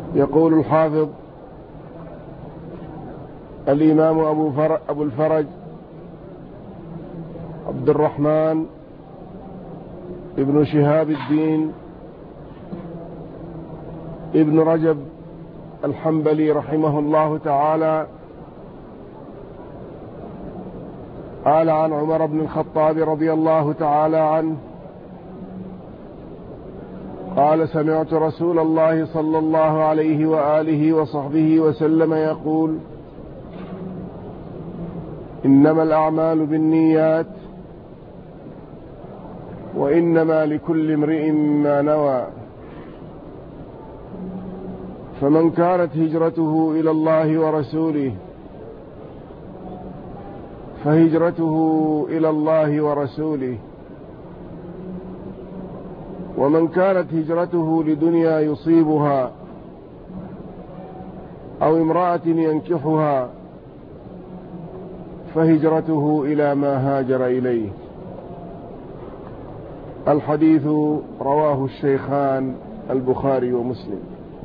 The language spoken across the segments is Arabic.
يقول الحافظ الإمام أبو الفرج عبد الرحمن ابن شهاب الدين ابن رجب الحنبلي رحمه الله تعالى قال عن عمر بن الخطاب رضي الله تعالى عنه قال: سمعت رسول الله صلى الله عليه وآله وصحبه وسلم يقول: إنما الأعمال بالنيات وإنما لكل امرئ ما نوى، فمن كانت هجرته إلى الله ورسوله فهجرته إلى الله ورسوله، ومن كانت هجرته لدنيا يصيبها أو امرأة ينكحها فهجرته إلى ما هاجر إليه. الحديث رواه الشيخان البخاري ومسلم.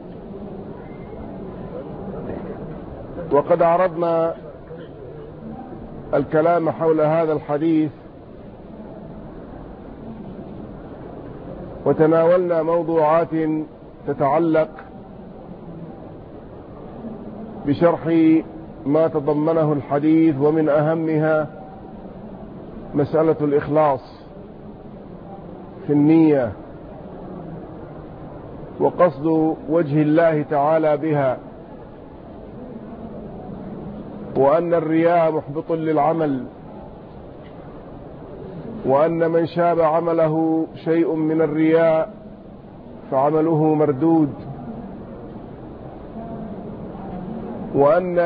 وقد عرضنا الكلام حول هذا الحديث وتناولنا موضوعات تتعلق بشرح ما تضمنه الحديث، ومن أهمها مسألة الإخلاص في النية وقصد وجه الله تعالى بها، وأن الرياء محبط للعمل، وأن من شاب عمله شيء من الرياء فعمله مردود، وأن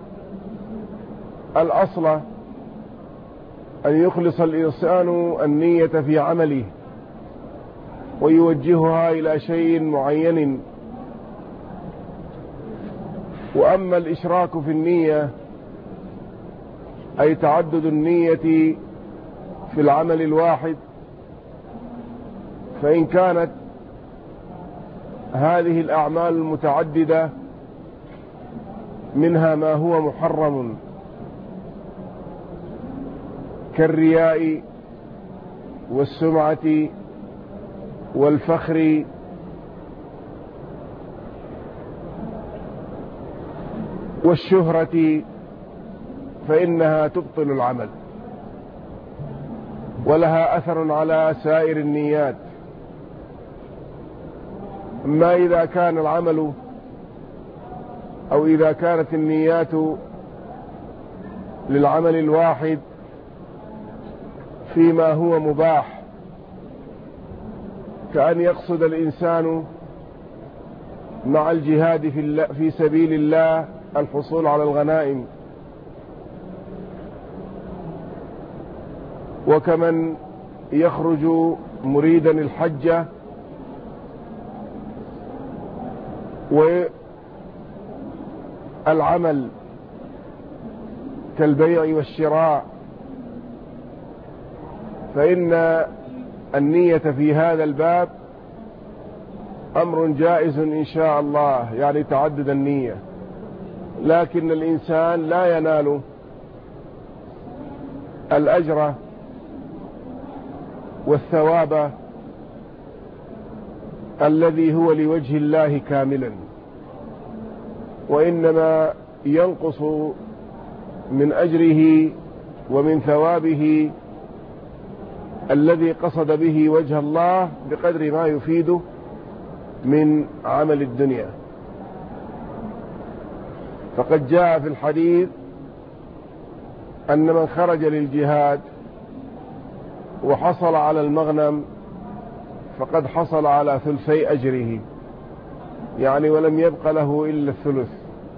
الأصل أن يخلص الإنسان النية في عمله ويوجهها إلى شيء معين. وأما الإشراك في النية أي تعدد النية في العمل الواحد، فإن كانت هذه الأعمال المتعددة منها ما هو محرم كالرياء والسمعة والفخر والشهرة، فإنها تبطل العمل ولها أثر على سائر النيات. أما إذا كان العمل أو إذا كانت النيات للعمل الواحد فيما هو مباح، كأن يقصد الإنسان مع الجهاد في سبيل الله الحصول على الغنائم، وكمن يخرج مريدا الحج والعمل كالبيع والشراء، فإن النية في هذا الباب أمر جائز إن شاء الله، يعني تعدد النية، لكن الإنسان لا ينال الأجر والثواب الذي هو لوجه الله كاملا، وإنما ينقص من أجره ومن ثوابه الذي قصد به وجه الله بقدر ما يفيده من عمل الدنيا. فقد جاء في الحديث أن من خرج للجهاد وحصل على المغنم فقد حصل على ثلثي أجره، يعني ولم يبق له إلا الثلث.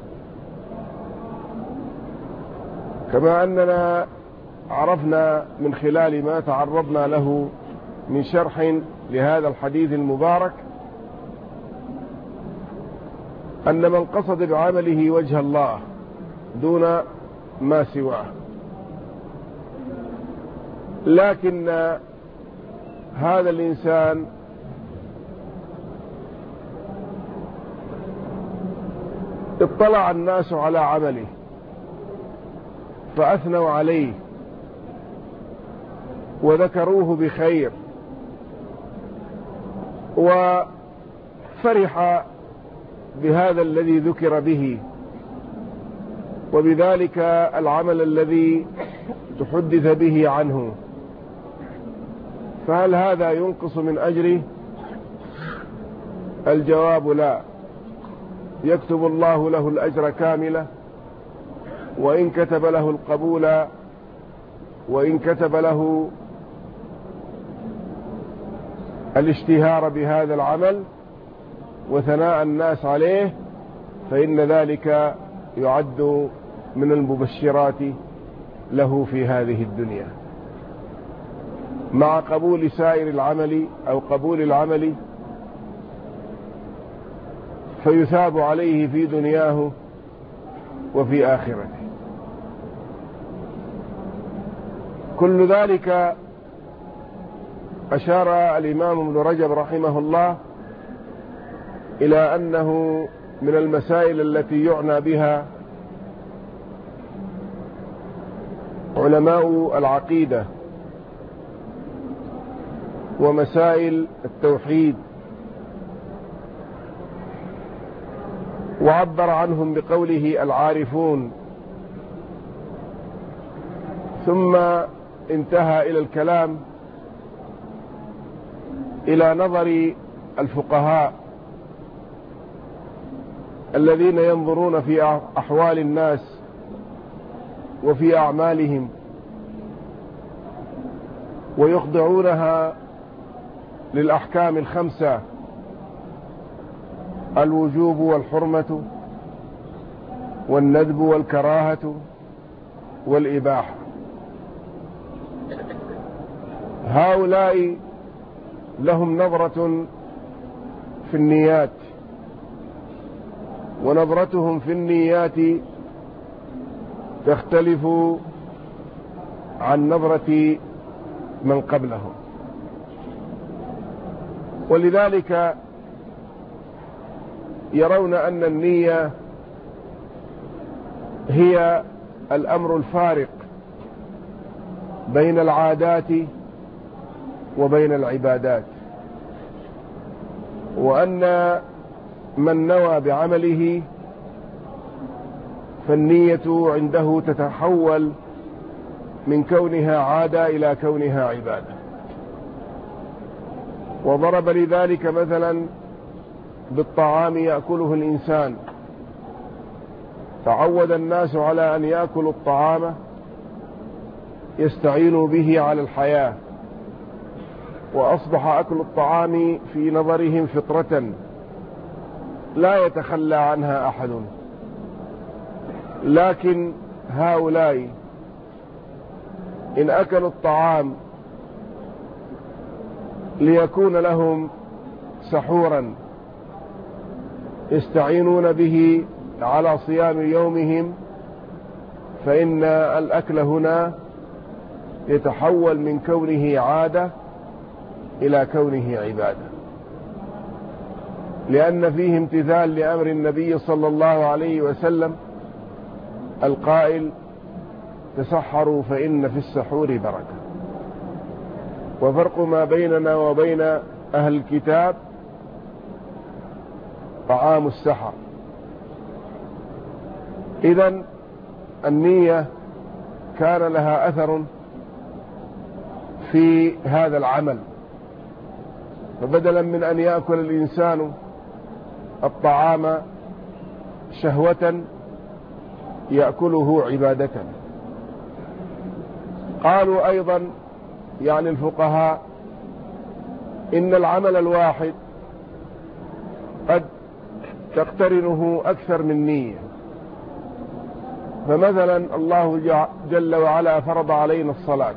كما أننا عرفنا من خلال ما تعرضنا له من شرح لهذا الحديث المبارك أن من قصد بعمله وجه الله دون ما سواه، لكن هذا الإنسان اطلع الناس على عمله فأثنوا عليه وذكروه بخير، وفرح بهذا الذي ذكر به وبذلك العمل الذي تحدث به عنه، فهل هذا ينقص من أجره؟ الجواب لا، يكتب الله له الأجر كاملة، وإن كتب له القبول وإن كتب له الاشتهار بهذا العمل وثناء الناس عليه، فإن ذلك يعد من المبشرات له في هذه الدنيا، مع قبول سائر العمل أو قبول العمل فيثاب عليه في دنياه وفي آخرته. كل ذلك أشار الإمام ابن رجب رحمه الله إلى أنه من المسائل التي يعنى بها علماء العقيدة ومسائل التوحيد، وعبر عنهم بقوله العارفون، ثم انتهى إلى الكلام إلى نظر الفقهاء الذين ينظرون في أحوال الناس وفي أعمالهم ويخضعونها للأحكام الخمسة: الوجوب والحرمة والندب والكراهة والإباحة. هؤلاء لهم نظرة في النيات، ونظرتهم في النيات تختلف عن نظرة من قبلهم، ولذلك يرون أن النية هي الأمر الفارق بين العادات وبين العبادات، وأن من نوى بعمله فالنية عنده تتحول من كونها عادة إلى كونها عبادة. وضرب لذلك مثلا بالطعام يأكله الإنسان، تعود الناس على أن يأكلوا الطعام يستعينوا به على الحياة، وأصبح أكل الطعام في نظرهم فطرة لا يتخلى عنها أحد. لكن هؤلاء إن أكلوا الطعام ليكون لهم سحورا يستعينون به على صيام يومهم، فإن الأكل هنا يتحول من كونه عادة إلى كونه عبادة، لأن فيه امتثال لأمر النبي صلى الله عليه وسلم القائل: تسحروا فإن في السحور بركة. وفرق ما بيننا وبين أهل الكتاب طعام السحر. إذن النية كان لها أثر في هذا العمل، فبدلا من أن يأكل الإنسان الطعام شهوة يأكله عبادة. قالوا أيضا يعني الفقهاء إن العمل الواحد قد تقترنه أكثر من نية. فمثلا الله جل وعلا فرض علينا الصلاة،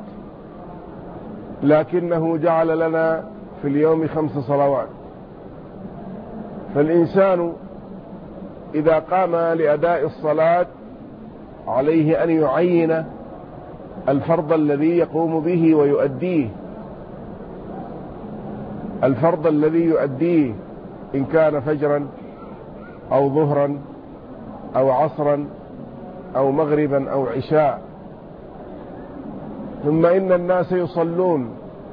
لكنه جعل لنا في اليوم 5 صلوات، فالإنسان إذا قام لأداء الصلاة عليه أن يعين الفرض الذي يقوم به ويؤديه، الفرض الذي يؤديه إن كان فجرا أو ظهرا أو عصرا أو مغربا أو عشاء. ثم إن الناس يصلون،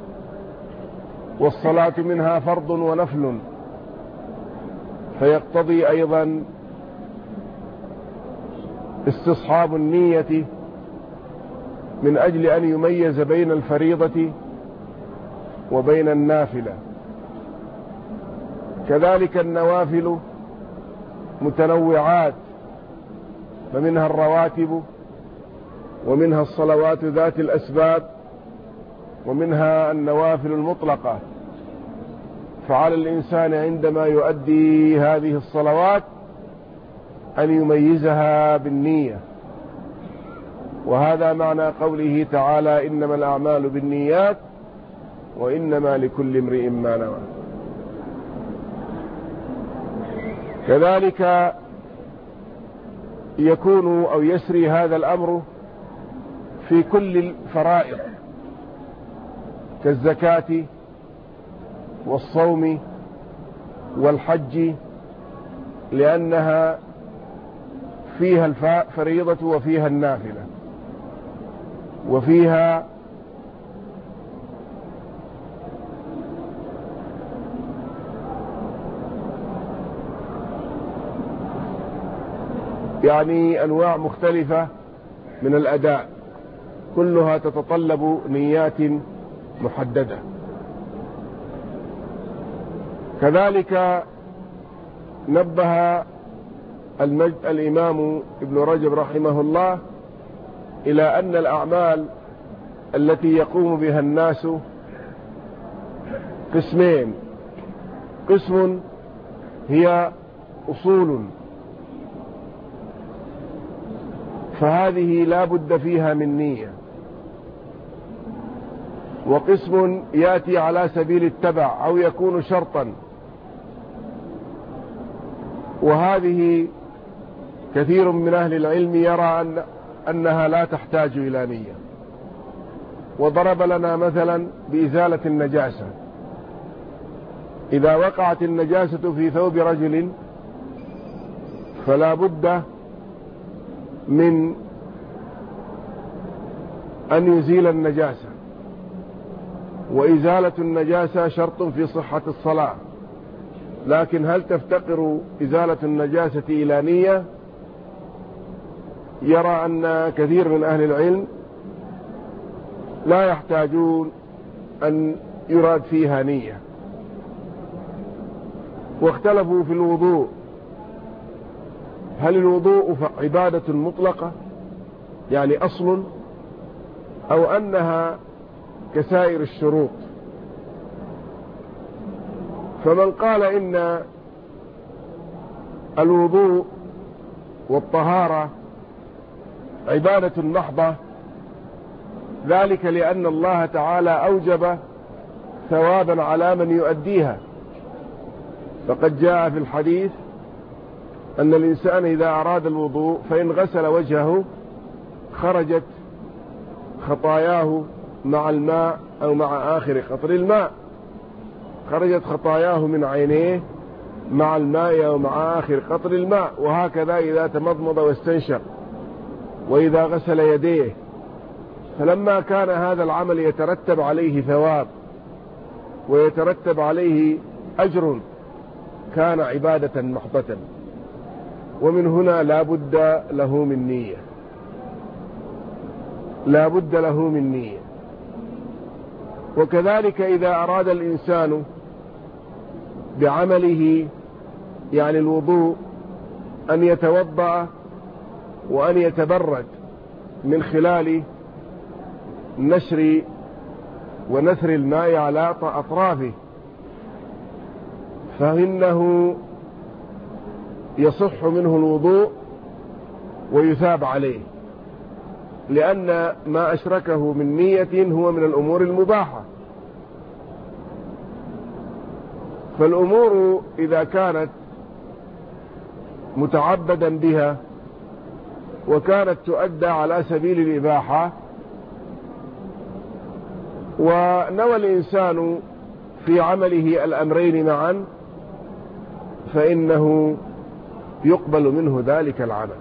والصلاة منها فرض ونفل، فيقتضي أيضا استصحاب النية من أجل أن يميز بين الفريضة وبين النافلة. كذلك النوافل متنوعات، فمنها الرواتب، ومنها الصلوات ذات الأسباب، ومنها النوافل المطلقة. فعلى الإنسان عندما يؤدي هذه الصلوات أن يميزها بالنية، وهذا معنى قوله تعالى: إنما الأعمال بالنيات وإنما لكل امرئ ما نوى. كذلك يكون أو يسري هذا الأمر في كل الفرائض كالزكاة والصوم والحج، لأنها فيها الفريضة وفيها النافلة، وفيها يعني أنواع مختلفة من الأداء، كلها تتطلب نيات محددة. كذلك نبه الإمام ابن رجب رحمه الله إلى أن الأعمال التي يقوم بها الناس قسمين: قسم هي أصول، فهذه لا بد فيها من نية، وقسم يأتي على سبيل التبع أو يكون شرطا، وهذه كثير من أهل العلم يرى أنها لا تحتاج إلى نية. وضرب لنا مثلا بإزالة النجاسة. إذا وقعت النجاسة في ثوب رجل فلا بد من أن يزيل النجاسة، وإزالة النجاسة شرط في صحة الصلاة. لكن هل تفتقر إزالة النجاسة إلى نية؟ يرى أن كثير من أهل العلم لا يحتاجون أن يراد فيها نية. واختلفوا في الوضوء: هل الوضوء عبادة مطلقة يعني أصل، أو أنها كسائر الشروط؟ فمن قال إن الوضوء والطهارة عبادة محضة، ذلك لأن الله تعالى أوجب ثوابا على من يؤديها. فقد جاء في الحديث أن الإنسان إذا أراد الوضوء فإن غسل وجهه خرجت خطاياه مع الماء أو مع آخر قطر الماء، خرجت خطاياه من عينيه مع الماء أو مع آخر قطر الماء. وهكذا إذا تمضمض واستنشق، وإذا غسل يديه. فلما كان هذا العمل يترتب عليه ثواب ويترتب عليه أجر كان عبادة محضة، ومن هنا لا بد له من نية، لا بد له من نية. وكذلك إذا أراد الإنسان بعمله يعني الوضوء أن يتوضأ وأن يتبرد من خلال نشر ونثر الماء على أطرافه، فإنه يصح منه الوضوء ويثاب عليه، لأن ما أشركه من نية هو من الأمور المباحة. فالأمور إذا كانت متعبدا بها وكانت تؤدى على سبيل الإباحة، ونوى الإنسان في عمله الأمرين معا، فإنه يقبل منه ذلك العمل.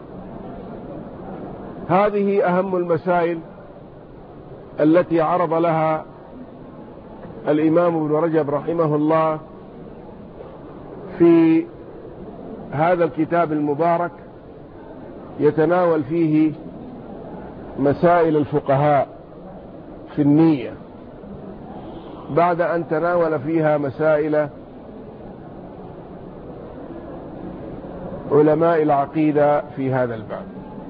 هذه أهم المسائل التي عرض لها الإمام ابن رجب رحمه الله في هذا الكتاب المبارك، يتناول فيه مسائل الفقهاء في النية، بعد أن تناول فيها مسائل علماء العقيدة في هذا الباب.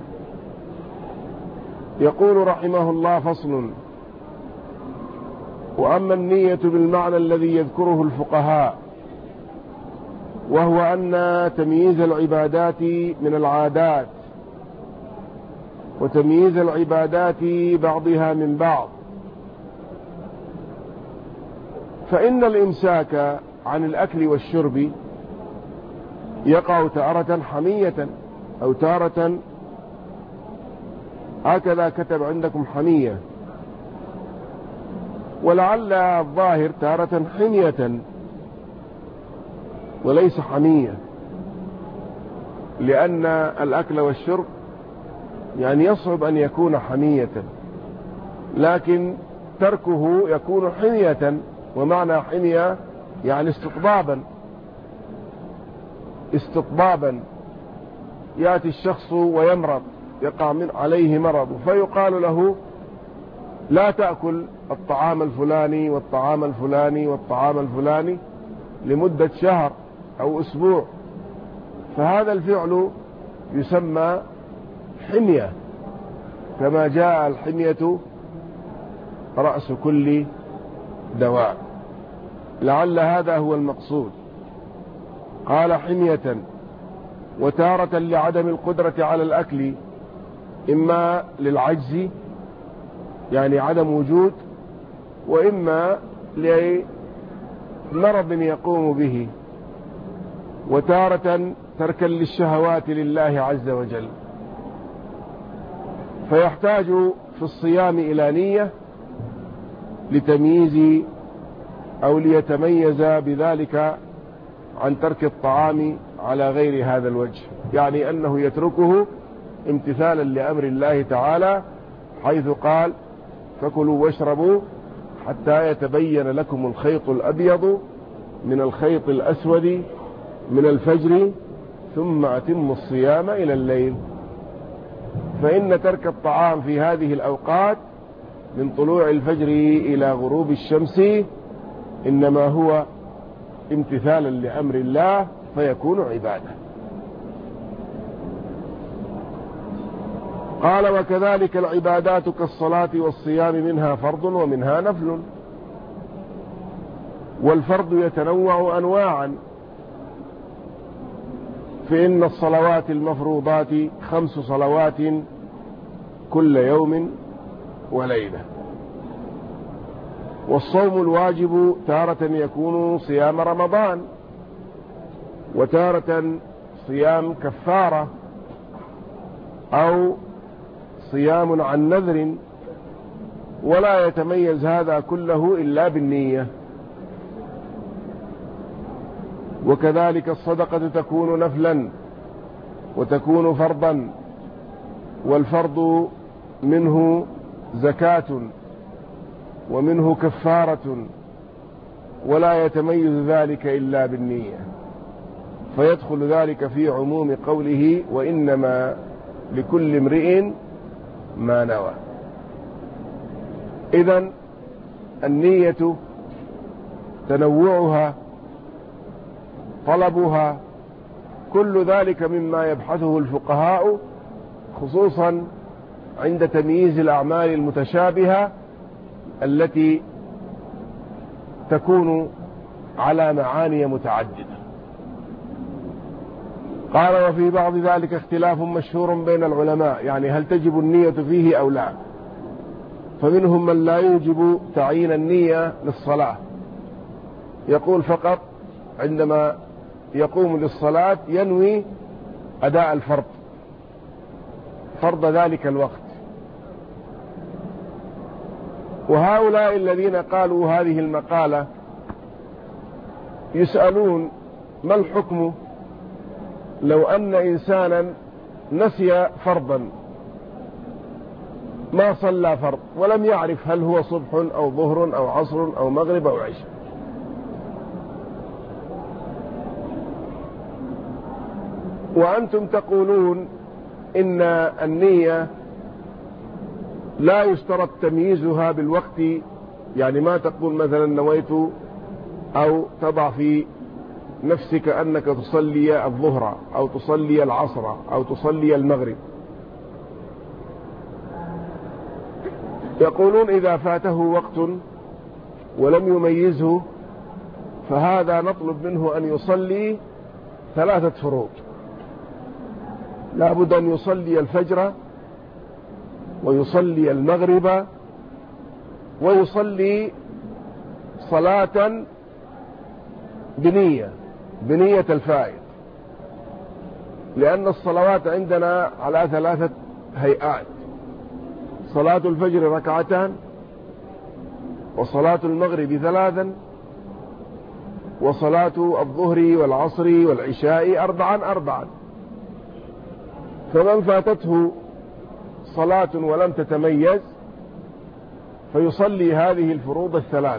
يقول رحمه الله: فصل: وأما النية بالمعنى الذي يذكره الفقهاء، وهو أن تمييز العبادات من العادات، وتمييز العبادات بعضها من بعض، فإن الإمساك عن الأكل والشرب يقع تارة حمية، أو تارة هكذا كتب عندكم حمية، ولعل الظاهر تارة حمية وليس حمية، لأن الأكل والشرب يعني يصعب أن يكون حمية، لكن تركه يكون حمية. ومعنى حمية يعني استطبابا يأتي الشخص ويمرض، يقع من عليه مرض، فيقال له: لا تأكل الطعام الفلاني والطعام الفلاني والطعام الفلاني لمدة شهر أو أسبوع، فهذا الفعل يسمى حمية، كما جاء الحمية رأس كل دواء. لعل هذا هو المقصود. قال: حمية. وتارة لعدم القدرة على الأكل، إما للعجز يعني عدم وجود، وإما لمرض يقوم به، وتارة تركا للشهوات لله عز وجل. فيحتاج في الصيام إلى نية لتمييز أو ليتميز بذلك عن ترك الطعام على غير هذا الوجه، يعني أنه يتركه امتثالا لأمر الله تعالى، حيث قال: فكلوا واشربوا حتى يتبين لكم الخيط الأبيض من الخيط الأسود من الفجر ثم أتموا الصيام إلى الليل. فإن ترك الطعام في هذه الأوقات من طلوع الفجر إلى غروب الشمس إنما هو امتثالا لأمر الله، فيكون عبادة. قال: وكذلك العبادات كالصلاة والصيام منها فرض ومنها نفل، والفرض يتنوع أنواعا، فإن الصلوات المفروضات 5 صلوات كل يوم وليلة. والصوم الواجب تارة يكون صيام رمضان، وتارة صيام كفارة، أو صيام عن نذر، ولا يتميز هذا كله إلا بالنية. وكذلك الصدقة تكون نفلا وتكون فرضا، والفرض منه زكاة ومنه كفارة، ولا يتميز ذلك إلا بالنية، فيدخل ذلك في عموم قوله: وإنما لكل امرئ ما نوى. إذن النية تنوعها، طلبها، كل ذلك مما يبحثه الفقهاء، خصوصا عند تمييز الأعمال المتشابهة التي تكون على معاني متعددة. قال: وفي بعض ذلك اختلاف مشهور بين العلماء، يعني هل تجب النية فيه أو لا. فمنهم من لا يوجب تعيين النية للصلاة، يقول فقط عندما يقوم للصلاة ينوي أداء الفرض، فرض ذلك الوقت. وهؤلاء الذين قالوا هذه المقالة يسألون: ما الحكم لو أن إنسانا نسي فرضا ما صلى فرض ولم يعرف هل هو صبح أو ظهر أو عصر أو مغرب أو عشاء، وأنتم تقولون إن النية لا يشترط تمييزها بالوقت، يعني ما تقول مثلا نويت أو تضع في نفسك أنك تصلي الظهر أو تصلي العصر أو تصلي المغرب. يقولون إذا فاته وقت ولم يميزه فهذا نطلب منه أن يصلي 3 فروض، لا بد أن يصلي الفجر ويصلي المغرب ويصلي صلاة بنية الفائت، لأن الصلوات عندنا على 3 هيئات: صلاة الفجر 2 وصلاة المغرب 3 وصلاة الظهر والعصر والعشاء 4. فمن فاتته صلاة ولم تتميز فيصلي هذه الفروض 3،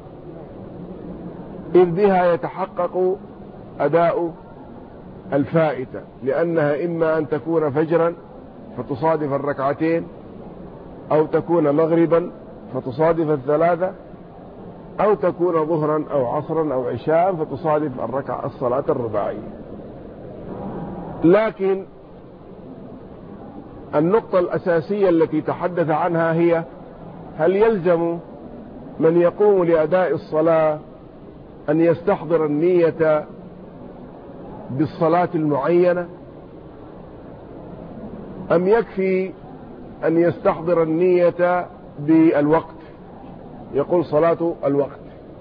إذ بها يتحقق أداء الفائتة، لأنها إما أن تكون فجرا فتصادف 2 أو تكون مغربا فتصادف 3 أو تكون ظهرا أو عصرا أو عشاء فتصادف الصلاة الرباعية. لكن النقطة الأساسية التي تحدث عنها هي: هل يلزم من يقوم لأداء الصلاة أن يستحضر النية بالصلاة المعينة، أم يكفي أن يستحضر النية بالوقت، يقول صلاة الوقت؟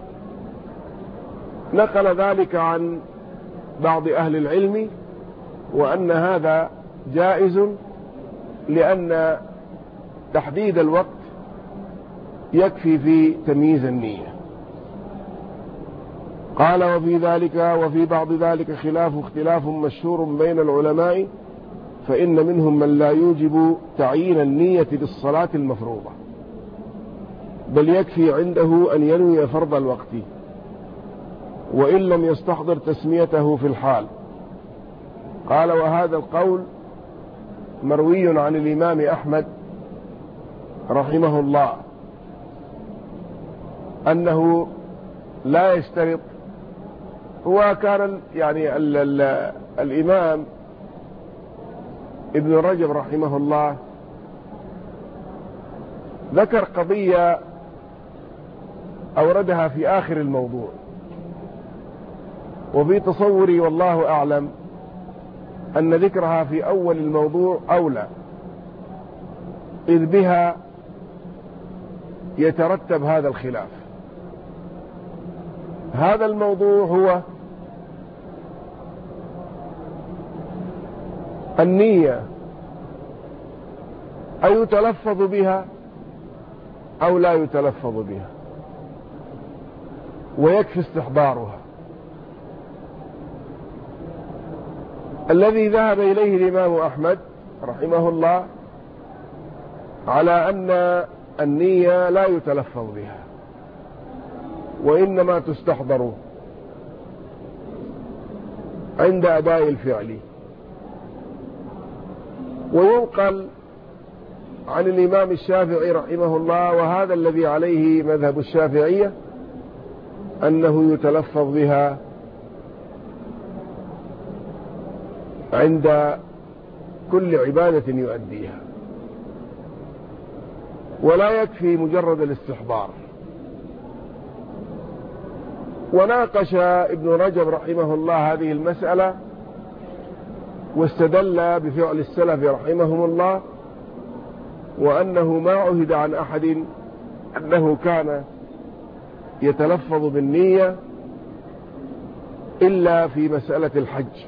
نقل ذلك عن بعض أهل العلم وأن هذا جائز، لأن تحديد الوقت يكفي في تمييز النية. قال: وفي بعض ذلك اختلاف مشهور بين العلماء، فإن منهم من لا يوجب تعيين النية بالصلاة المفروضة، بل يكفي عنده أن ينوي فرض الوقت وإن لم يستحضر تسميته في الحال. قال: وهذا القول مروي عن الإمام أحمد رحمه الله أنه لا يشترط. هو كان يعني الإمام ابن رجب رحمه الله ذكر قضية أوردها في آخر الموضوع، وفي تصوري والله أعلم أن ذكرها في أول الموضوع أولى، إذ بها يترتب هذا الخلاف. هذا الموضوع هو النية أيتلفظ بها أو لا يتلفظ بها، ويكفي استحضارها. الذي ذهب إليه الإمام أحمد رحمه الله على أن النية لا يتلفظ بها وإنما تستحضر عند أداء الفعل. وينقل عن الإمام الشافعي رحمه الله، وهذا الذي عليه مذهب الشافعية، أنه يتلفظ بها عند كل عبادة يؤديها، ولا يكفي مجرد الاستحضار. وناقش ابن رجب رحمه الله هذه المسألة، واستدل بفعل السلف رحمهم الله، وأنه ما عهد عن أحد أنه كان يتلفظ بالنية إلا في مسألة الحج،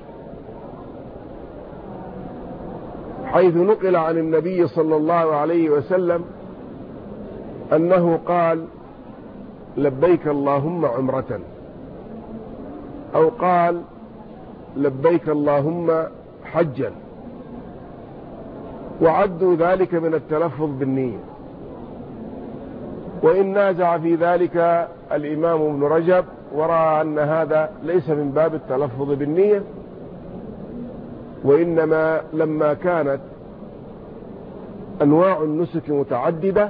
حيث نقل عن النبي صلى الله عليه وسلم أنه قال: لبيك اللهم عمرة، أو قال: لبيك اللهم حجا، وعدوا ذلك من التلفظ بالنية. وإن نازع في ذلك الإمام ابن رجب ورأى أن هذا ليس من باب التلفظ بالنية، وإنما لما كانت أنواع النسك متعددة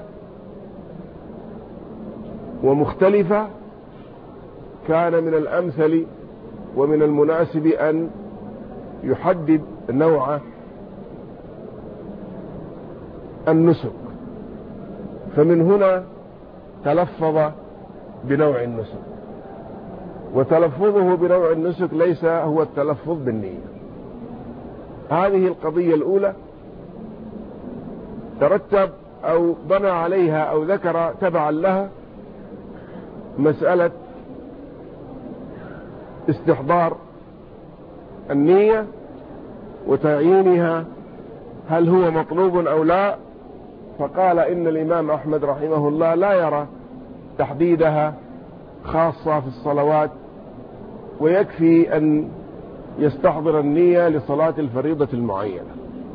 ومختلفة كان من الأمثل ومن المناسب أن يحدد نوع النسك، فمن هنا تلفظ بنوع النسك، وتلفظه بنوع النسك ليس هو التلفظ بالنية. هذه القضية الأولى ترتب أو بنى عليها أو ذكر تبعا لها مسألة استحضار النية وتعيينها هل هو مطلوب أو لا، فقال إن الإمام أحمد رحمه الله لا يرى تحديدها خاصة في الصلوات، ويكفي أن يستحضر النية لصلاة الفريضة المعينة.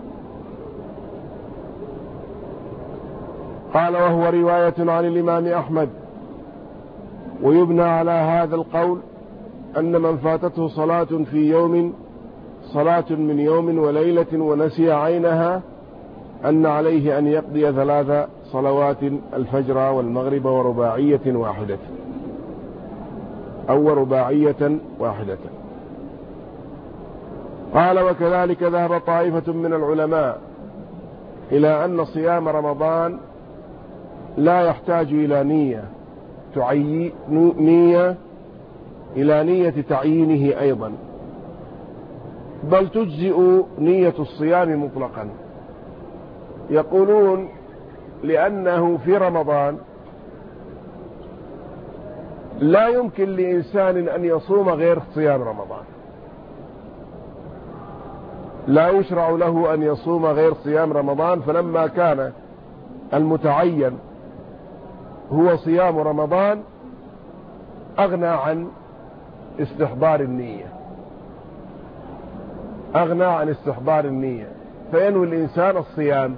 قال وهو رواية عن الإمام أحمد، ويبنى على هذا القول أن من فاتته صلاة في يوم، صلاة من يوم وليلة ونسي عينها، أن عليه أن يقضي 3 صلوات الفجر والمغرب ورباعية واحدة أو رباعية واحدة. قال وكذلك ذهب طائفة من العلماء إلى أن صيام رمضان لا يحتاج إلى نية تعيينه أيضا، بل تجزئ نية الصيام مطلقا. يقولون لأنه في رمضان لا يمكن لإنسان أن يصوم غير صيام رمضان، لا يشرع له أن يصوم غير صيام رمضان، فلما كان المتعين هو صيام رمضان أغنى عن استحضار النية، فينوي الإنسان الصيام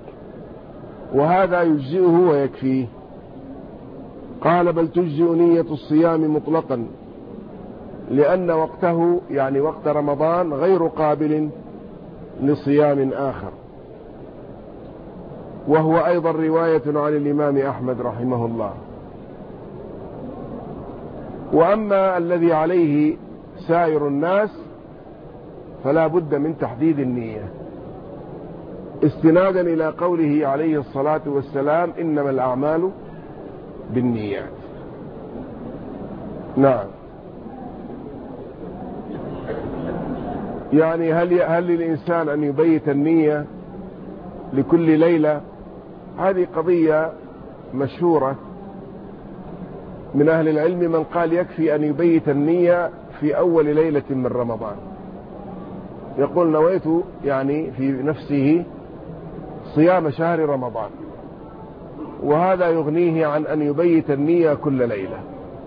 وهذا يجزئه ويكفيه. قال بل تجزئ نية الصيام مطلقا، لأن وقته يعني وقت رمضان غير قابل لصيام آخر. وهو أيضا رواية عن الإمام أحمد رحمه الله. وأما الذي عليه سائر الناس فلا بد من تحديد النية، استنادا إلى قوله عليه الصلاة والسلام إنما الأعمال بالنيات. نعم. يعني هل للإنسان أن يبيت النية لكل ليلة؟ هذه قضية مشهورة من أهل العلم، من قال يكفي أن يبيت النية في أول ليلة من رمضان، يقول نويت يعني في نفسه صيام شهر رمضان، وهذا يغنيه عن أن يبيت النية كل ليلة.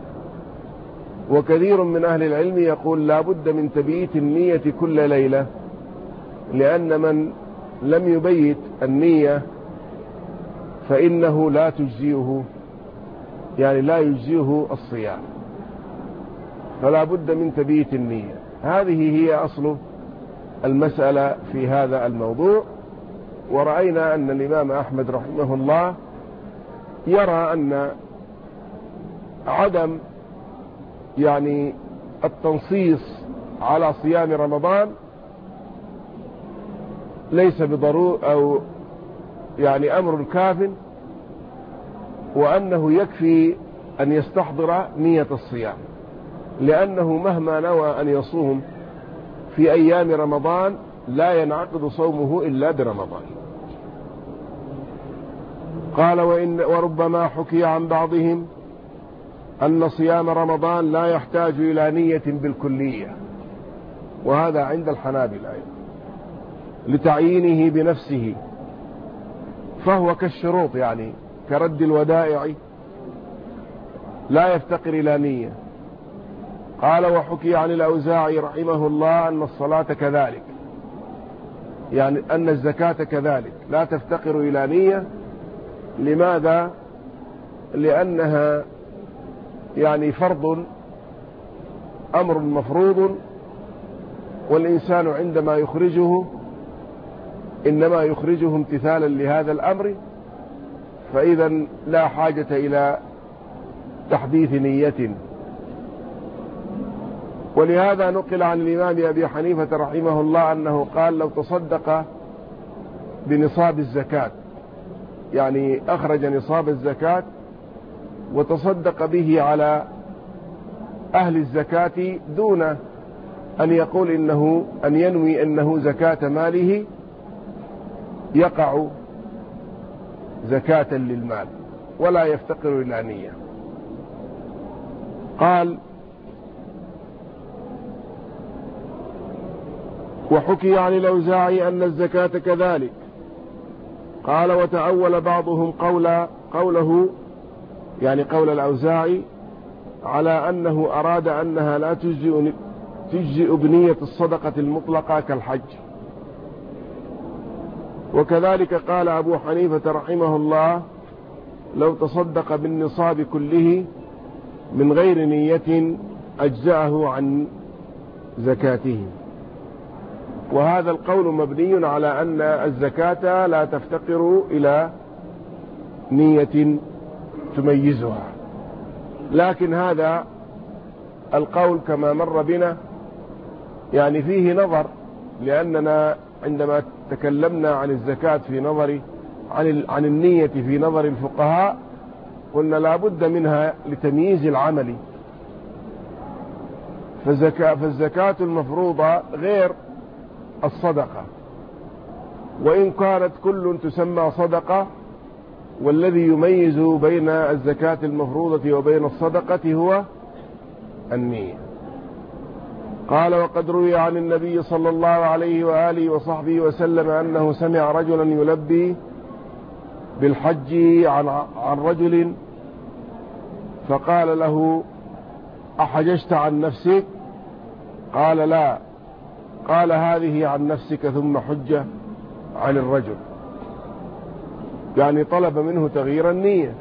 وكثير من أهل العلم يقول لا بد من تبييت النية كل ليلة، لأن من لم يبيت النية فإنه لا تجزيه، يعني لا يجزيه الصيام، فلا بد من تبييت النية. هذه هي أصل المسألة في هذا الموضوع. ورأينا أن الإمام أحمد رحمه الله يرى أن عدم يعني التنصيص على صيام رمضان ليس بضرورة أو يعني أمر كاف، وأنه يكفي أن يستحضر نية الصيام، لأنه مهما نوى أن يصوم في أيام رمضان لا ينعقد صومه إلا برمضان. قال وربما حكي عن بعضهم أن صيام رمضان لا يحتاج إلى نية بالكلية، وهذا عند الحنابلة لتعيينه بنفسه، فهو كالشروط يعني كرد الودائع لا يفتقر إلى نية. قال وحكي عن الأوزاعي رحمه الله أن الصلاة كذلك، يعني أن الزكاة كذلك لا تفتقر إلى نية. لماذا؟ لأنها يعني فرض، أمر مفروض، والإنسان عندما يخرجه إنما يخرجه امتثالا لهذا الأمر، فإذا لا حاجة إلى تحديث نية. ولهذا نقل عن الإمام أبي حنيفة رحمه الله أنه قال لو تصدق بنصاب الزكاة، يعني أخرج نصاب الزكاة وتصدق به على أهل الزكاة دون أن يقول أن ينوي أنه زكاة ماله، يقع زكاة للمال ولا يفتقر إلى نية. قال وحكي عن الأوزاعي أن الزكاة كذلك. قال وتأول بعضهم قوله يعني قول الأوزاعي على أنه أراد أنها لا تجزئ بنية الصدقة المطلقة كالحج. وكذلك قال أبو حنيفة رحمه الله لو تصدق بالنصاب كله من غير نية أجزأه عن زكاته. وهذا القول مبني على أن الزكاة لا تفتقر إلى نية تميزها. لكن هذا القول كما مر بنا يعني فيه نظر، لأننا عندما تكلمنا عن الزكاة في نظر عن النية في نظر الفقهاء قلنا لا بد منها لتمييز العمل. فالزكاة المفروضة غير الصدقة، وإن كانت كل تسمى صدقة، والذي يميز بين الزكاة المفروضة وبين الصدقة هو النية. قال وقد روي عن النبي صلى الله عليه وآله وصحبه وسلم أنه سمع رجلا يلبي بالحج عن رجل فقال له أحججت عن نفسك؟ قال لا. قال هذه عن نفسك ثم حج عن الرجل، يعني طلب منه تغيير النية.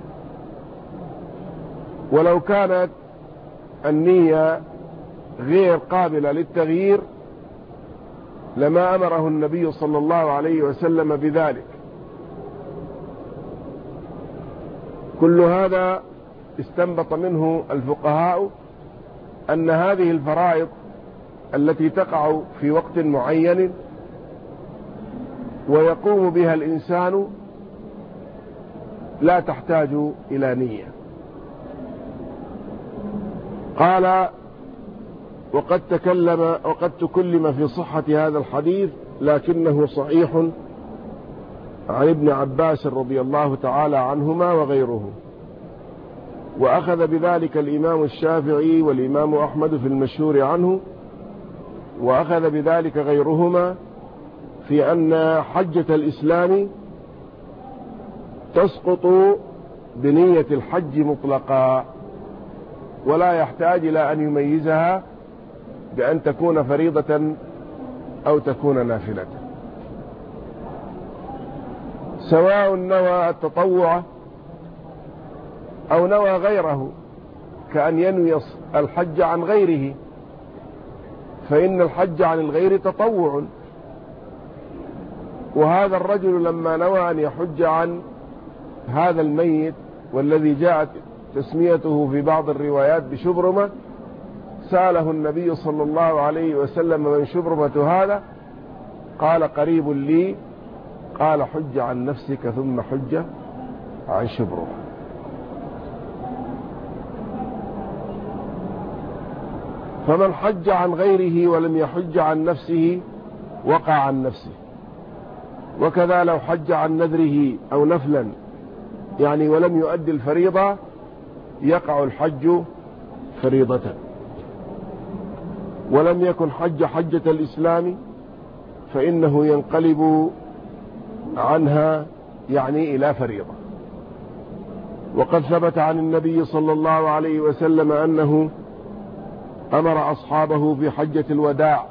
ولو كانت النية غير قابلة للتغيير لما أمره النبي صلى الله عليه وسلم بذلك. كل هذا استنبط منه الفقهاء أن هذه الفرائض التي تقع في وقت معين ويقوم بها الإنسان لا تحتاج إلى نية. قال وقد تكلم في صحة هذا الحديث، لكنه صحيح عن ابن عباس رضي الله تعالى عنهما وغيره. وأخذ بذلك الإمام الشافعي والإمام أحمد في المشهور عنه، وأخذ بذلك غيرهما في أن حجة الإسلام تسقط بنية الحج مطلقا، ولا يحتاج إلى أن يميزها بأن تكون فريضة أو تكون نافلة، سواء نوى التطوع أو نوى غيره، كأن ينوي الحج عن غيره، فإن الحج عن الغير تطوع. وهذا الرجل لما نوى أن يحج عن هذا الميت والذي جاءت تسميته في بعض الروايات بشبرمة، سأله النبي صلى الله عليه وسلم من شبرمة هذا؟ قال قريب لي. قال حج عن نفسك ثم حج عن شبرمة. فمن حج عن غيره ولم يحج عن نفسه وقع عن نفسه. وكذا لو حج عن نذره أو نفلا يعني ولم يؤدي الفريضة يقع الحج فريضة، ولم يكن حج حجة الإسلام فإنه ينقلب عنها يعني إلى فريضة. وقد ثبت عن النبي صلى الله عليه وسلم أنه أمر أصحابه في حجة الوداع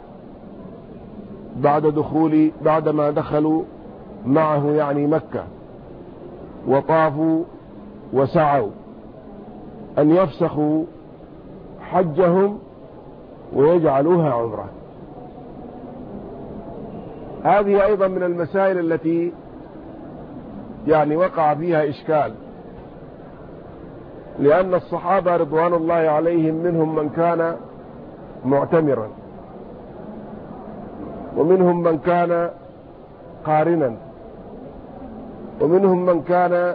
بعدما دخلوا معه يعني مكة وطافوا وسعوا أن يفسخوا حجهم ويجعلوها عمرة. هذه أيضا من المسائل التي يعني وقع فيها إشكال، لأن الصحابة رضوان الله عليهم منهم من كان معتمرا ومنهم من كان قارنا ومنهم من كان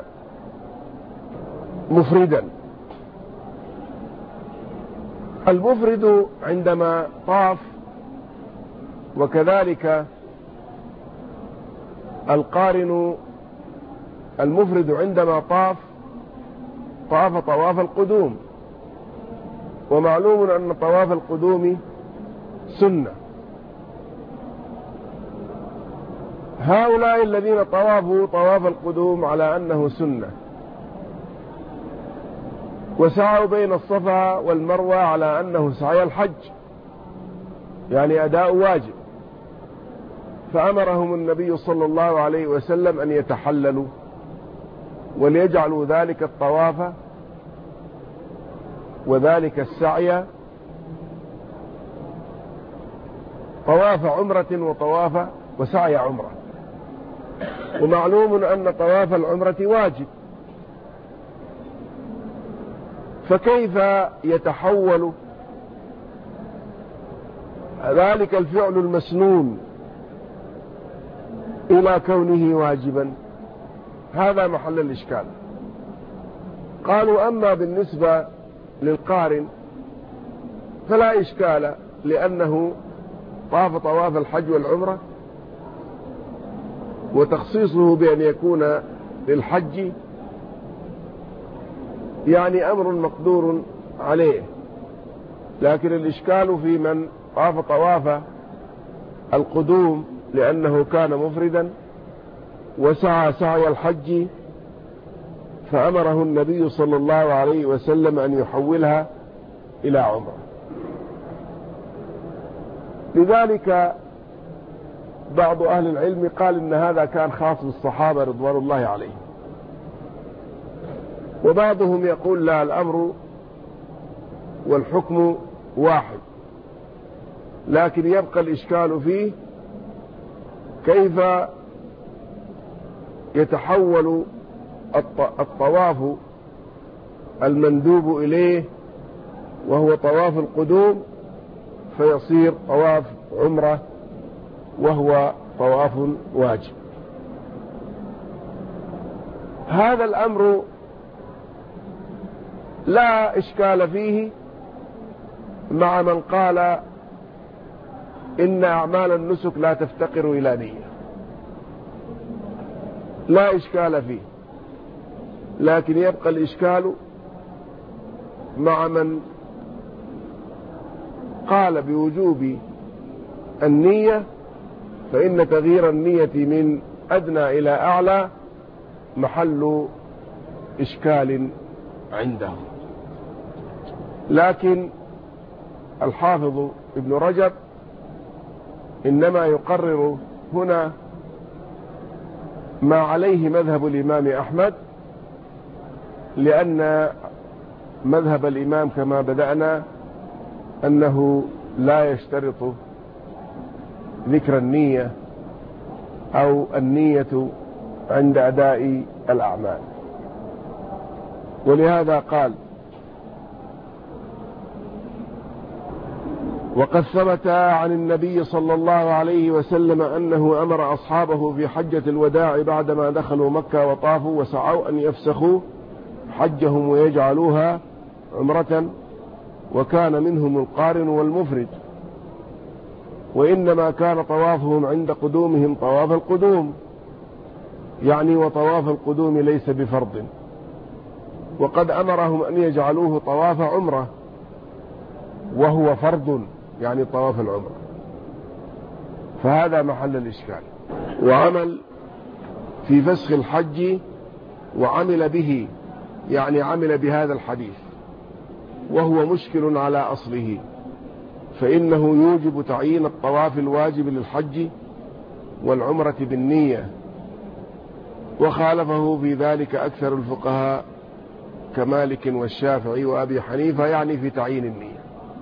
مفردا. المفرد عندما طاف وكذلك القارن المفرد عندما طاف طواف القدوم، ومعلوم أن طواف القدوم سنة. هؤلاء الذين طوافوا طواف القدوم على أنه سنة وسعوا بين الصفا والمروة على أنه سعي الحج يعني أداء واجب، فأمرهم النبي صلى الله عليه وسلم أن يتحللوا وليجعلوا ذلك الطواف وذلك السعي طواف عمرة وطواف وسعي عمرة. ومعلوم أن طواف العمرة واجب، فكيف يتحول ذلك الفعل المسنون إلى كونه واجبا؟ هذا محل الإشكال. قالوا أما بالنسبة للقارن فلا إشكال، لأنه طاف طواف الحج والعمرة، وتخصيصه بأن يكون للحج يعني أمر مقدور عليه. لكن الإشكال في من طاف طواف القدوم لأنه كان مفردا وسعى سعي الحج، فأمره النبي صلى الله عليه وسلم أن يحولها إلى عمرة. لذلك بعض أهل العلم قال إن هذا كان خاص بالصحابة رضوان الله عليهم، وبعضهم يقول لا، الأمر والحكم واحد، لكن يبقى الإشكال فيه كيف يتحول الطواف المندوب إليه وهو طواف القدوم فيصير طواف عمرة وهو طواف واجب. هذا الأمر لا إشكال فيه مع من قال إن أعمال النسك لا تفتقر إلى نية، لا إشكال فيه. لكن يبقى الإشكال مع من قال بوجوب النية، فإن تغيير النية من أدنى إلى أعلى محل إشكال عنده. لكن الحافظ ابن رجب إنما يقرر هنا ما عليه مذهب الإمام أحمد، لأن مذهب الإمام كما بدأنا أنه لا يشترط ذكر النية أو النية عند أداء الأعمال. ولهذا قال: وقد ثبت عن النبي صلى الله عليه وسلم أنه أمر أصحابه في حجة الوداع بعدما دخلوا مكة وطافوا وسعوا أن يفسخوا حجهم ويجعلوها عمرة، وكان منهم القارن والمفرد، وإنما كان طوافهم عند قدومهم طواف القدوم، يعني وطواف القدوم ليس بفرض، وقد أمرهم أن يجعلوه طواف عمرة وهو فرض، يعني طواف العمرة. فهذا محل الإشكال. وعمل في فسخ الحج وعمل به، يعني عمل بهذا الحديث، وهو مشكل على أصله، فإنه يوجب تعيين الطواف الواجب للحج والعمرة بالنية، وخالفه في ذلك أكثر الفقهاء كمالك والشافعي وأبي حنيفة، يعني في تعيين النية.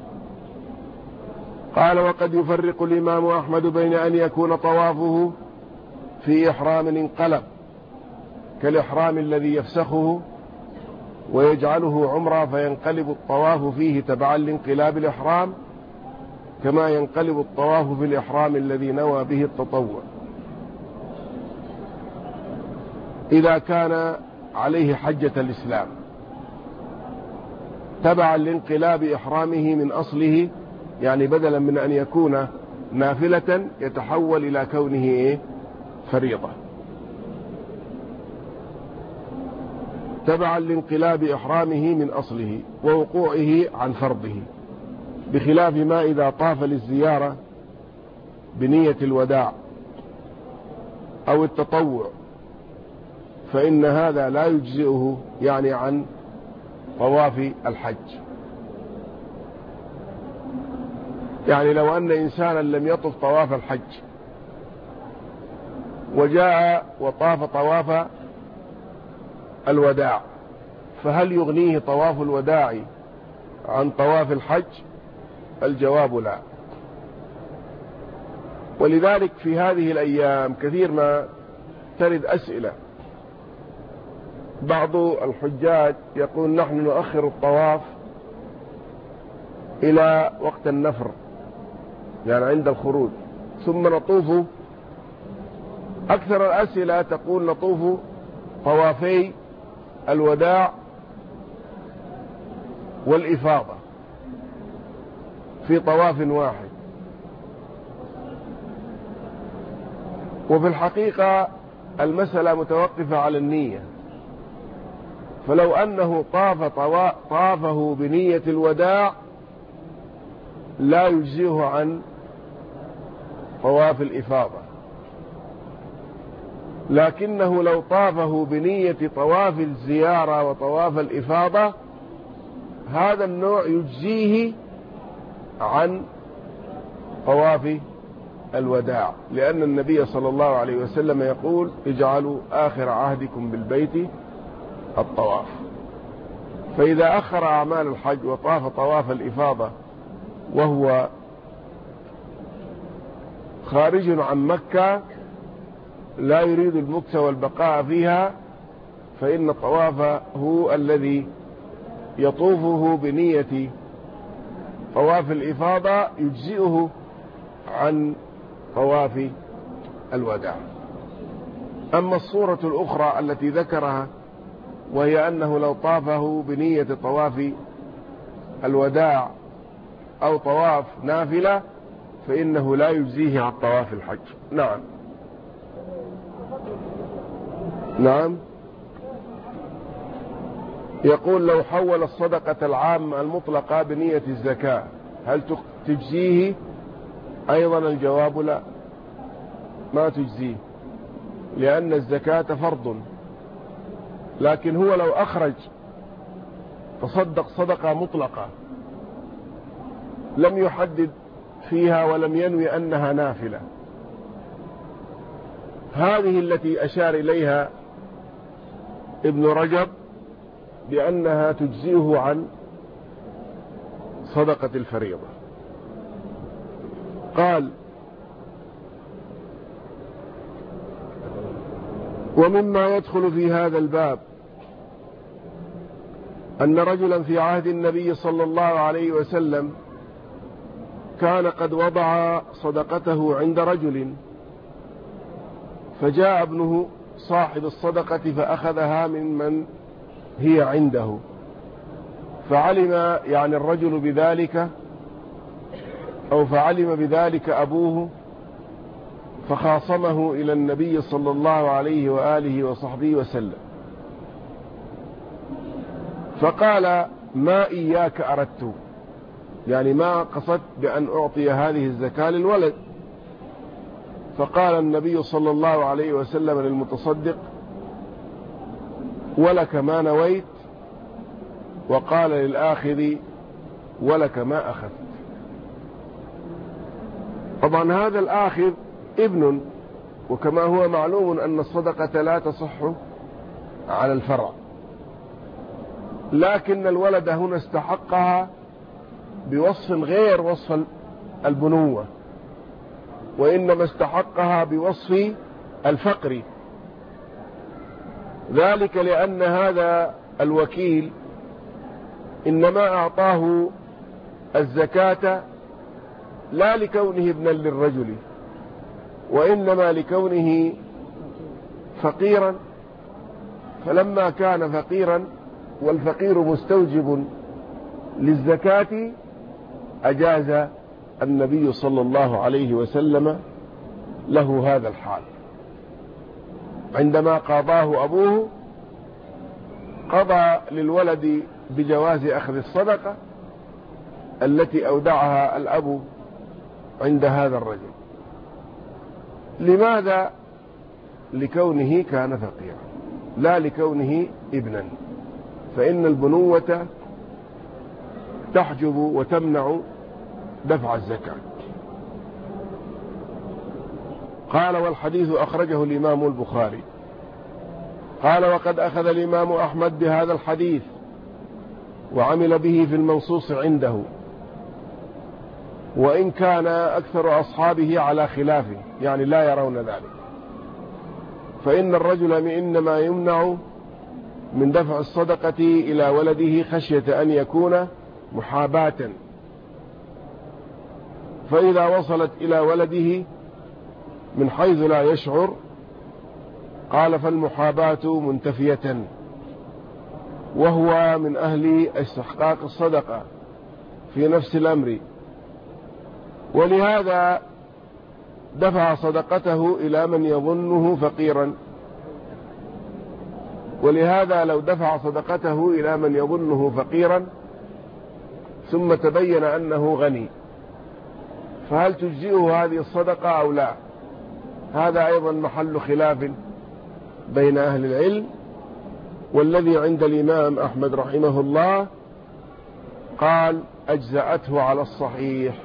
قال: وقد يفرق الإمام أحمد بين أن يكون طوافه في إحرام انقلب كالإحرام الذي يفسخه ويجعله عمرة فينقلب الطواف فيه تبعا لانقلاب الإحرام، كما ينقلب الطواف في الإحرام الذي نوى به التطوع إذا كان عليه حجة الإسلام، تبعا لانقلاب إحرامه من أصله، يعني بدلا من أن يكون نافلة يتحول إلى كونه فريضة، تبعا لانقلاب إحرامه من أصله ووقوعه عن فرضه، بخلاف ما إذا طاف للزيارة بنية الوداع أو التطوع، فإن هذا لا يجزئه يعني عن طواف الحج. يعني لو أن إنسانا لم يطف طواف الحج وجاء وطاف طواف الوداع، فهل يغنيه طواف الوداع عن طواف الحج؟ الجواب لا. ولذلك في هذه الأيام كثير ما ترد أسئلة، بعض الحجاج يقول: نحن نؤخر الطواف إلى وقت النفر، يعني عند الخروج، ثم نطوف. أكثر الأسئلة تقول نطوف طوافي الوداع والإفاضة في طواف واحد. وفي الحقيقة المسألة متوقفة على النية، فلو أنه طافه بنية الوداع لا يجزيه عن طواف الإفاضة، لكنه لو طافه بنية طواف الزيارة وطواف الإفاضة هذا النوع يجزيه عن طواف الوداع، لأن النبي صلى الله عليه وسلم يقول: اجعلوا آخر عهدكم بالبيت الطواف. فإذا أخر أعمال الحج وطاف طواف الإفاضة وهو خارج عن مكة لا يريد المكث والبقاء فيها، فإن الطواف هو الذي يطوفه بنية طواف الإفاضة يجزئه عن طواف الوداع. أما الصورة الأخرى التي ذكرها وهي أنه لو طافه بنية طواف الوداع أو طواف نافلة فإنه لا يجزيه عن طواف الحج. نعم نعم. يقول: لو حول الصدقة العامة المطلقة بنية الزكاة هل تجزيه؟ أيضا الجواب لا، ما تجزيه، لأن الزكاة فرض. لكن هو لو أخرج تصدق صدقة مطلقة لم يحدد فيها ولم ينوي أنها نافلة، هذه التي أشار إليها ابن رجب بأنها تجزيه عن صدقة الفريضة. قال: ومما يدخل في هذا الباب أن رجلا في عهد النبي صلى الله عليه وسلم كان قد وضع صدقته عند رجل، فجاء ابنه صاحب الصدقة فأخذها ممن هي عنده، فعلم يعني الرجل بذلك أو فعلم بذلك أبوه فخاصمه إلى النبي صلى الله عليه وآله وصحبه وسلم، فقال: ما إياك أردت، يعني ما قصدت بأن أعطي هذه الزكاة للولد. فقال النبي صلى الله عليه وسلم للمتصدق: ولك ما نويت، وقال للآخذ: ولك ما أخذت. طبعا هذا الآخذ ابن، وكما هو معلوم أن الصدقة لا تصح على الفرع، لكن الولد هنا استحقها بوصف غير وصف البنوة، وإنما استحقها بوصف الفقر، ذلك لأن هذا الوكيل إنما أعطاه الزكاة لا لكونه ابنا للرجل، وإنما لكونه فقيرا، فلما كان فقيرا والفقير مستوجب للزكاة أجاز النبي صلى الله عليه وسلم له هذا الحال. عندما قاضاه أبوه قضى للولد بجواز أخذ الصدقة التي أودعها الأب عند هذا الرجل. لماذا؟ لكونه كان فقيرا لا لكونه ابنا، فإن البنوة تحجب وتمنع دفع الزكاة. قال والحديث أخرجه الإمام البخاري. قال وقد أخذ الإمام أحمد بهذا الحديث وعمل به في المنصوص عنده، وإن كان أكثر أصحابه على خلافه، يعني لا يرون ذلك، فإن الرجل إنما يمنع من دفع الصدقة إلى ولده خشية أن يكون محاباة، فإذا وصلت إلى ولده من حيث لا يشعر قال فالمحاباة منتفية، وهو من أهل استحقاق الصدقة في نفس الأمر، ولهذا دفع صدقته إلى من يظنه فقيرا، ولهذا لو دفع صدقته إلى من يظنه فقيرا ثم تبين أنه غني فهل تجزئه هذه الصدقة أو لا؟ هذا أيضا محل خلاف بين أهل العلم، والذي عند الإمام أحمد رحمه الله قال أجزأته على الصحيح،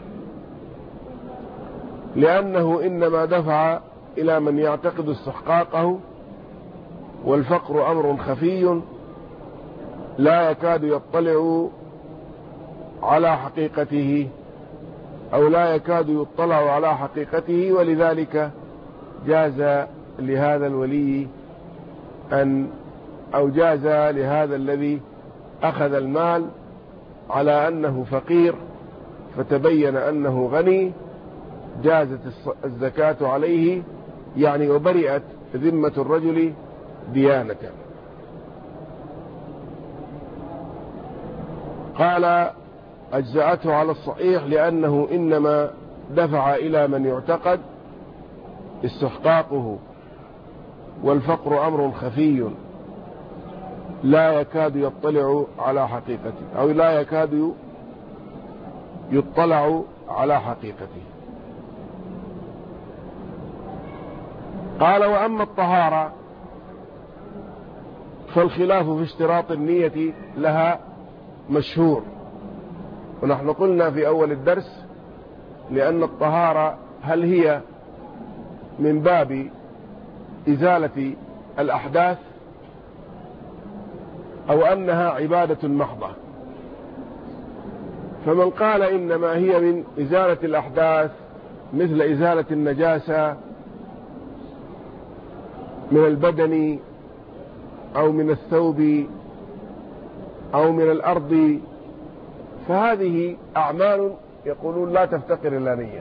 لأنه إنما دفع إلى من يعتقد استحقاقه، والفقر أمر خفي لا يكاد يطلع على حقيقته أو لا يكاد يطلع على حقيقته، ولذلك جاز لهذا الولي أو جاز لهذا الذي أخذ المال على أنه فقير فتبين أنه غني جازت الزكاة عليه، يعني وبرئت ذمة الرجل ديانة. قال أجزأته على الصحيح لأنه إنما دفع إلى من يعتقد استحقاقه، والفقر أمر خفي لا يكاد يطلع على حقيقته أو لا يكاد يطلع على حقيقته. قال وأما الطهارة فالخلاف في اشتراط النية لها مشهور، ونحن قلنا في أول الدرس لأن الطهارة هل هي من باب إزالة الأحداث أو أنها عبادة محضة، فمن قال إنما هي من إزالة الأحداث مثل إزالة النجاسة من البدن أو من الثوب أو من الأرض، فهذه أعمال يقولون لا تفتقر إلى نية.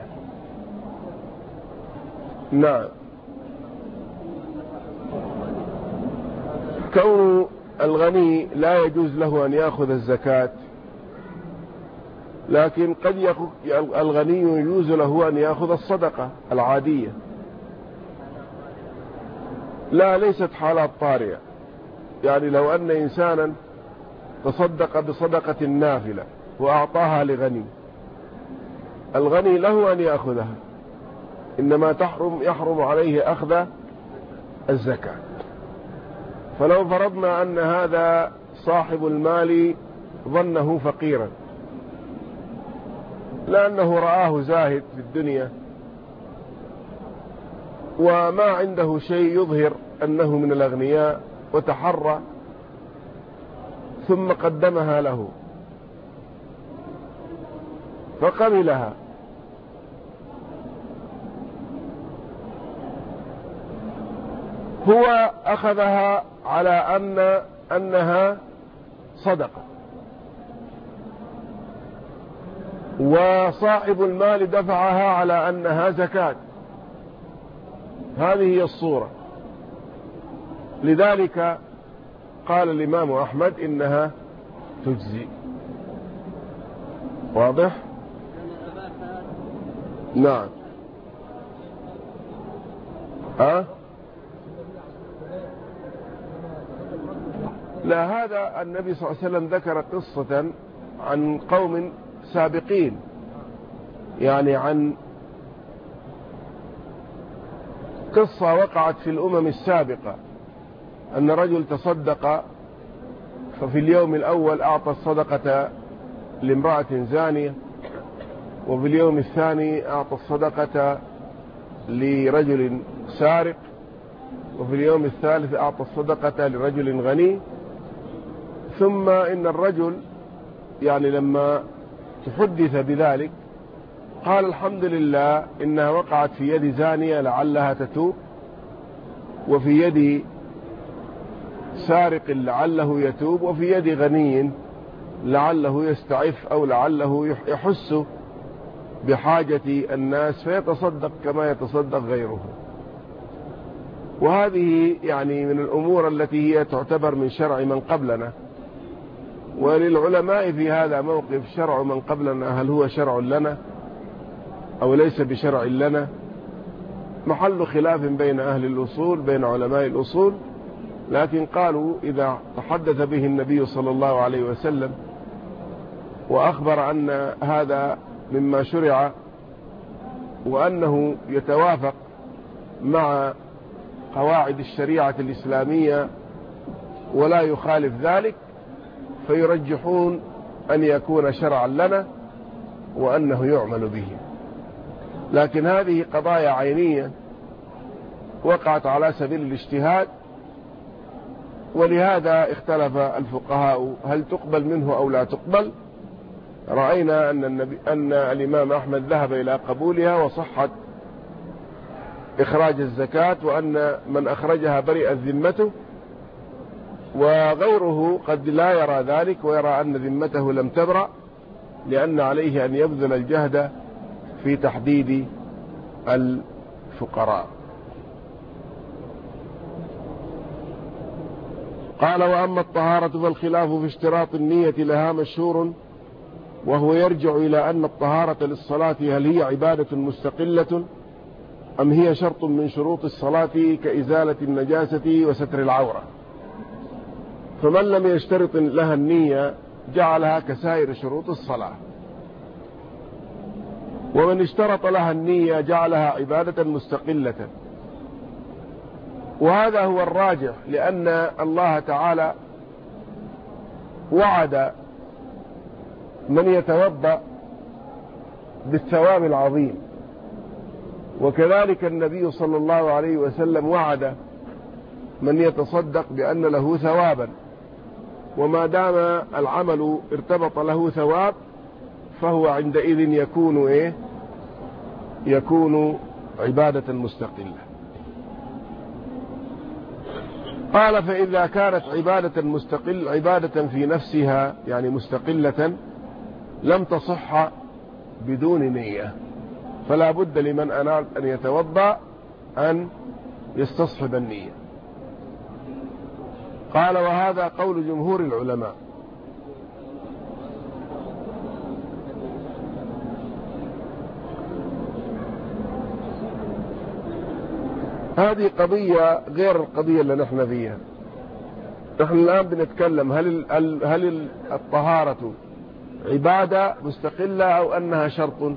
نعم، كون الغني لا يجوز له أن يأخذ الزكاة، لكن قد الغني يجوز له أن يأخذ الصدقة العادية، لا ليست حالات طارئة. يعني لو أن إنسانا تصدق بصدقة نافلة وأعطاها لغني، الغني له أن يأخذها، إنما يحرم عليه أخذ الزكاة. فلو فرضنا أن هذا صاحب المال ظنه فقيرا لأنه رآه زاهد في الدنيا وما عنده شيء يظهر أنه من الأغنياء وتحرى ثم قدمها له فقبلها، هو أخذها على أنها صدقة، وصاحب المال دفعها على أنها زكاة. هذه هي الصورة. لذلك قال الإمام أحمد إنها تجزي. واضح؟ نعم. لا، هذا النبي صلى الله عليه وسلم ذكر قصة عن قوم سابقين، يعني عن قصة وقعت في الأمم السابقة، أن رجل تصدق ففي اليوم الأول أعطى الصدقة لامرأة زانية، وفي اليوم الثاني أعطى الصدقة لرجل سارق، وفي اليوم الثالث أعطى الصدقة لرجل غني. ثم إن الرجل يعني لما تحدث بذلك قال الحمد لله إنها وقعت في يد زانية لعلها تتوب، وفي يد سارق لعله يتوب، وفي يد غني لعله يستعف أو لعله يحس بحاجة الناس فيتصدق كما يتصدق غيره. وهذه يعني من الأمور التي هي تعتبر من شرع من قبلنا، وللعلماء في هذا موقف: شرع من قبلنا هل هو شرع لنا أو ليس بشرع لنا؟ محل خلاف بين أهل الأصول، بين علماء الأصول. لكن قالوا إذا تحدث به النبي صلى الله عليه وسلم وأخبر أن هذا مما شرع وأنه يتوافق مع قواعد الشريعة الإسلامية ولا يخالف ذلك، فيرجحون أن يكون شرعا لنا وأنه يعمل به. لكن هذه قضايا عينية وقعت على سبيل الاجتهاد، ولهذا اختلف الفقهاء هل تقبل منه أو لا تقبل. رأينا أن الإمام أحمد ذهب إلى قبولها وصحت إخراج الزكاة، وأن من أخرجها برئت ذمته، وغيره قد لا يرى ذلك ويرى أن ذمته لم تبرأ، لأن عليه أن يبذل الجهد في تحديد الفقراء. قال: وأما الطهارة فالخلاف في اشتراط النية لها مشهور، وهو يرجع إلى أن الطهارة للصلاة هل هي عبادة مستقلة أم هي شرط من شروط الصلاة كإزالة النجاسة وستر العورة. فمن لم يشترط لها النية جعلها كسائر شروط الصلاة، ومن اشترط لها النية جعلها عبادة مستقلة. وهذا هو الراجح، لأن الله تعالى وعد من يتوضأ بالثواب العظيم، وكذلك النبي صلى الله عليه وسلم وعد من يتصدق بأن له ثوابا، وما دام العمل ارتبط له ثواب فهو عندئذ يكون عبادة مستقلة. قال: فإذا كانت عبادة في نفسها يعني مستقلة لم تصح بدون نية، فلا بد لمن أراد أن يتوضأ أن يستصحب النية. قال: وهذا قول جمهور العلماء. هذه قضية غير القضية اللي نحن فيها. نحن الآن بنتكلم هل الطهارة عبادة مستقلة أو أنها شرط؟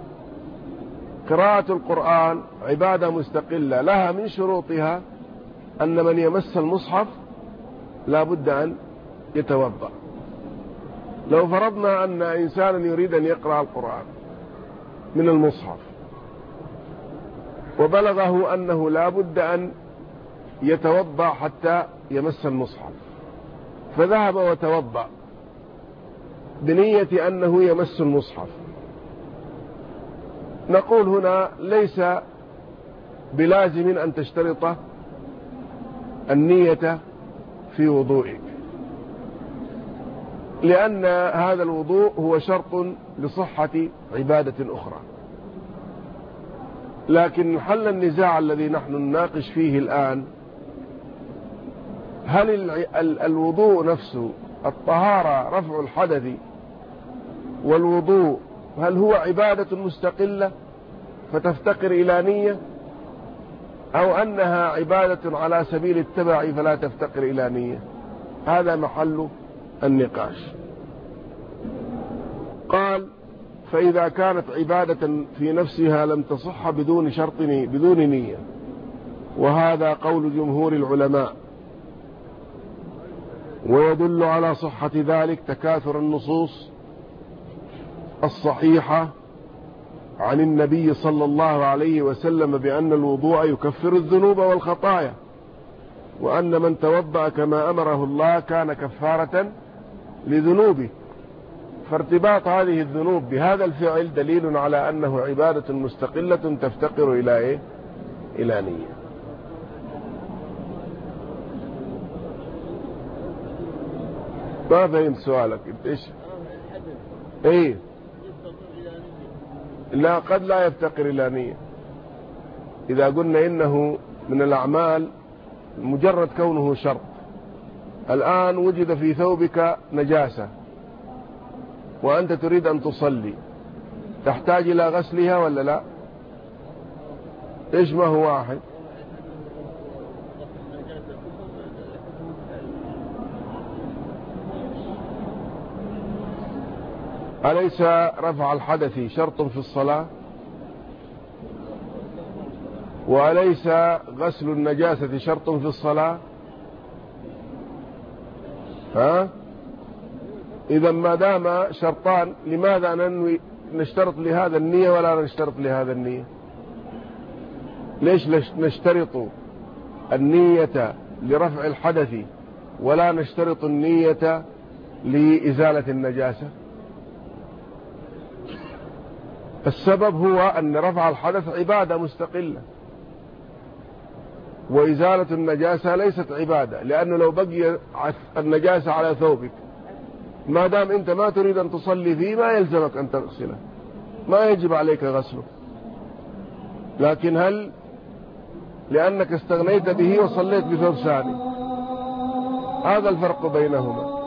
قراءة القرآن عبادة مستقلة لها من شروطها أن من يمس المصحف لا بد أن يتوضأ. لو فرضنا أن إنسانا يريد أن يقرأ القرآن من المصحف وبلغه أنه لا بد أن يتوضأ حتى يمس المصحف، فذهب وتوضأ بنية أنه يمس المصحف. نقول هنا ليس بلازم أن تشترط النية في وضوئك، لأن هذا الوضوء هو شرط لصحة عبادة أخرى. لكن حل النزاع الذي نحن نناقش فيه الآن، هل الوضوء نفسه، الطهارة، رفع الحدث والوضوء، هل هو عبادة مستقلة فتفتقر إلى نية، أو أنها عبادة على سبيل التبع فلا تفتقر إلى نية؟ هذا محل النقاش. قال: فإذا كانت عبادة في نفسها لم تصح بدون شرط بدون نية، وهذا قول جمهور العلماء، ويدل على صحة ذلك تكاثر النصوص الصحيحة عن النبي صلى الله عليه وسلم بأن الوضوء يكفر الذنوب والخطايا، وأن من توضأ كما أمره الله كان كفارة لذنوبه. فارتباط هذه الذنوب بهذا الفعل دليل على أنه عبادة مستقلة تفتقر إلى إيه؟ إلى نية. ما فهمت سؤالك انت ايش؟ ايه؟ لا، قد لا يفتقر إلى نية. إذا قلنا إنه من الأعمال مجرد كونه شرط. الآن وجد في ثوبك نجاسة وأنت تريد أن تصلي، تحتاج إلى غسلها ولا لا؟ إيش ما هو واحد؟ أليس رفع الحدث شرط في الصلاة؟ وأليس غسل النجاسة شرط في الصلاة؟ إذا ما دام شرطان لماذا نشترط لهذا النية ولا نشترط لهذا النية؟ ليش نشترط النية لرفع الحدث ولا نشترط النية لإزالة النجاسة؟ السبب هو أن رفع الحدث عبادة مستقلة، وإزالة النجاسة ليست عبادة، لأنه لو بقي النجاسة على ثوبك ما دام أنت ما تريد أن تصلي فيه ما يلزمك أن تغسله، ما يجب عليك غسله. لكن هل لأنك استغنيت به وصليت بثوب ثاني؟ هذا الفرق بينهما.